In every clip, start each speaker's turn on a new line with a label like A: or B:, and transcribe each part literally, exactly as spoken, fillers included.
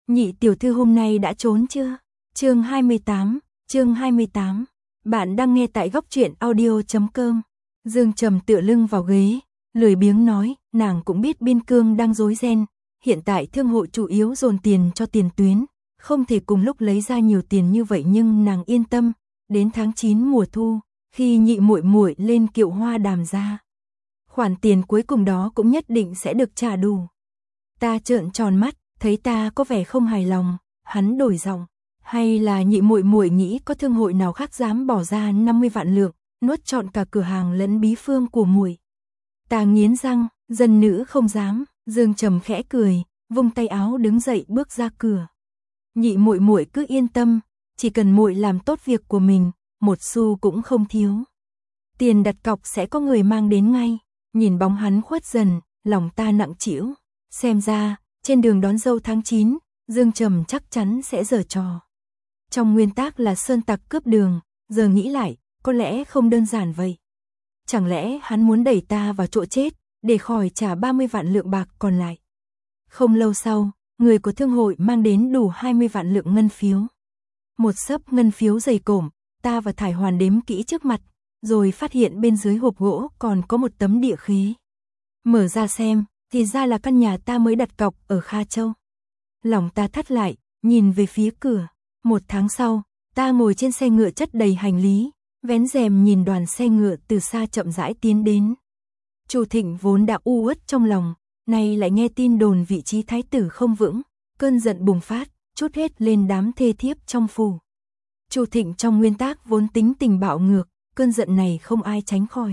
A: Nhị tiểu thư hôm nay đã trốn chưa? Chương hai mươi tám, chương hai mươi tám. Bạn đang nghe tại góc truyện audio chấm com. Dương Trầm tựa lưng vào ghế, lười biếng nói, nàng cũng biết biên cương đang rối ren, hiện tại thương hội chủ yếu dồn tiền cho tiền tuyến, không thể cùng lúc lấy ra nhiều tiền như vậy, nhưng nàng yên tâm, đến tháng chín mùa thu, khi nhị muội muội lên kiệu hoa đàm ra, khoản tiền cuối cùng đó cũng nhất định sẽ được trả đủ. Ta trợn tròn mắt, thấy ta có vẻ không hài lòng, hắn đổi giọng, hay là nhị muội muội nghĩ có thương hội nào khác dám bỏ ra năm mươi vạn lượng, nuốt trọn cả cửa hàng lẫn bí phương của muội. Ta nghiến răng, dân nữ không dám. Dương Trầm khẽ cười, vung tay áo đứng dậy bước ra cửa. Nhị muội muội cứ yên tâm, chỉ cần muội làm tốt việc của mình, một xu cũng không thiếu. Tiền đặt cọc sẽ có người mang đến ngay. Nhìn bóng hắn khuất dần, lòng ta nặng trĩu. Xem ra, trên đường đón dâu tháng chín, Dương Trầm chắc chắn sẽ giở trò. Trong nguyên tắc là sơn tặc cướp đường, giờ nghĩ lại, có lẽ không đơn giản vậy. Chẳng lẽ hắn muốn đẩy ta vào chỗ chết, để khỏi trả ba mươi vạn lượng bạc còn lại. Không lâu sau, người của thương hội mang đến đủ hai mươi vạn lượng ngân phiếu. Một xấp ngân phiếu dày cộm, ta và Thải Hoàn đếm kỹ trước mặt, rồi phát hiện bên dưới hộp gỗ còn có một tấm địa khế. Mở ra xem, thì ra là căn nhà ta mới đặt cọc ở Kha Châu. Lòng ta thắt lại, nhìn về phía cửa. Một tháng sau, ta ngồi trên xe ngựa chất đầy hành lý, vén rèm nhìn đoàn xe ngựa từ xa chậm rãi tiến đến. Chu Thịnh vốn đã u uất trong lòng, nay lại nghe tin đồn vị trí thái tử không vững, cơn giận bùng phát, trút hết lên đám thê thiếp trong phủ. Chu Thịnh trong nguyên tắc vốn tính tình bạo ngược, cơn giận này không ai tránh khỏi.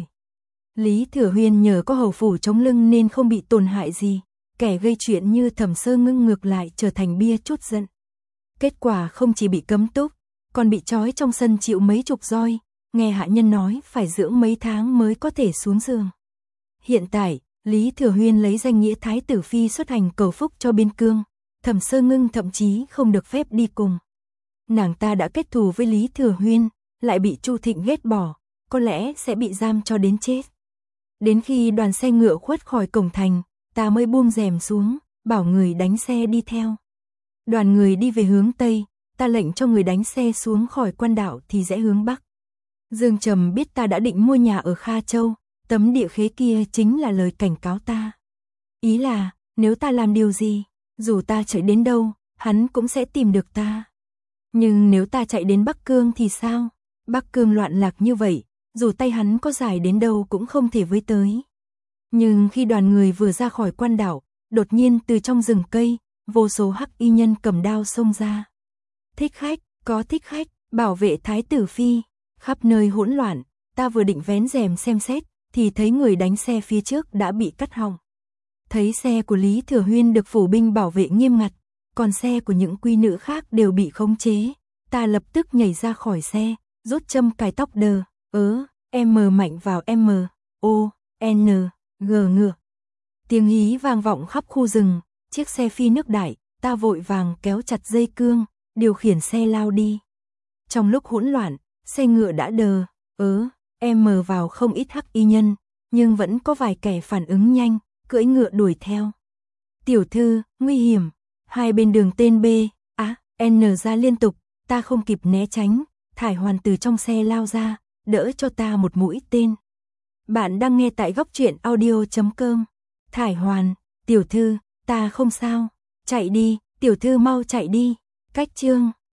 A: Lý Thừa Huyên nhờ có hầu phủ chống lưng nên không bị tổn hại gì, kẻ gây chuyện như Thẩm Sơ Ngưng ngược lại trở thành bia chút giận. Kết quả không chỉ bị cấm túc, còn bị trói trong sân chịu mấy chục roi, nghe hạ nhân nói phải dưỡng mấy tháng mới có thể xuống giường. Hiện tại, Lý Thừa Huyên lấy danh nghĩa thái tử phi xuất hành cầu phúc cho biên cương, Thẩm Sơ Ngưng thậm chí không được phép đi cùng. Nàng ta đã kết thù với Lý Thừa Huyên, lại bị Chu Thịnh ghét bỏ, có lẽ sẽ bị giam cho đến chết. Đến khi đoàn xe ngựa khuất khỏi cổng thành, ta mới buông rèm xuống, bảo người đánh xe đi theo. Đoàn người đi về hướng Tây, ta lệnh cho người đánh xe xuống khỏi quan đạo thì rẽ hướng Bắc. Dương Trầm biết ta đã định mua nhà ở Kha Châu, tấm địa khế kia chính là lời cảnh cáo ta. Ý là, nếu ta làm điều gì, dù ta chạy đến đâu, hắn cũng sẽ tìm được ta. Nhưng nếu ta chạy đến Bắc Cương thì sao? Bắc Cương loạn lạc như vậy, dù tay hắn có dài đến đâu cũng không thể với tới. Nhưng khi đoàn người vừa ra khỏi quan đảo, đột nhiên từ trong rừng cây, vô số hắc y nhân cầm đao xông ra. Thích khách, có thích khách, bảo vệ thái tử phi, khắp nơi hỗn loạn, ta vừa định vén rèm xem xét, thì thấy người đánh xe phía trước đã bị cắt họng. Thấy xe của Lý Thừa Huyên được phủ binh bảo vệ nghiêm ngặt, còn xe của những quý nữ khác đều bị khống chế, ta lập tức nhảy ra khỏi xe, rút châm cài tóc đờ, ớ, M mạnh vào M, O, N, G ngựa. Tiếng hí vang vọng khắp khu rừng, chiếc xe phi nước đại, ta vội vàng kéo chặt dây cương, điều khiển xe lao đi. Trong lúc hỗn loạn, xe ngựa đã đờ, ớ, M vào không ít hắc y nhân, nhưng vẫn có vài kẻ phản ứng nhanh, cưỡi ngựa đuổi theo. Tiểu thư, nguy hiểm, hai bên đường tên B, A, N ra liên tục, ta không kịp né tránh, Thải Hoàn từ trong xe lao ra, đỡ cho ta một mũi tên. Bạn đang nghe tại góc truyện audio chấm com. Thải Hoàn, tiểu thư, ta không sao, chạy đi, tiểu thư mau chạy đi. Cách chương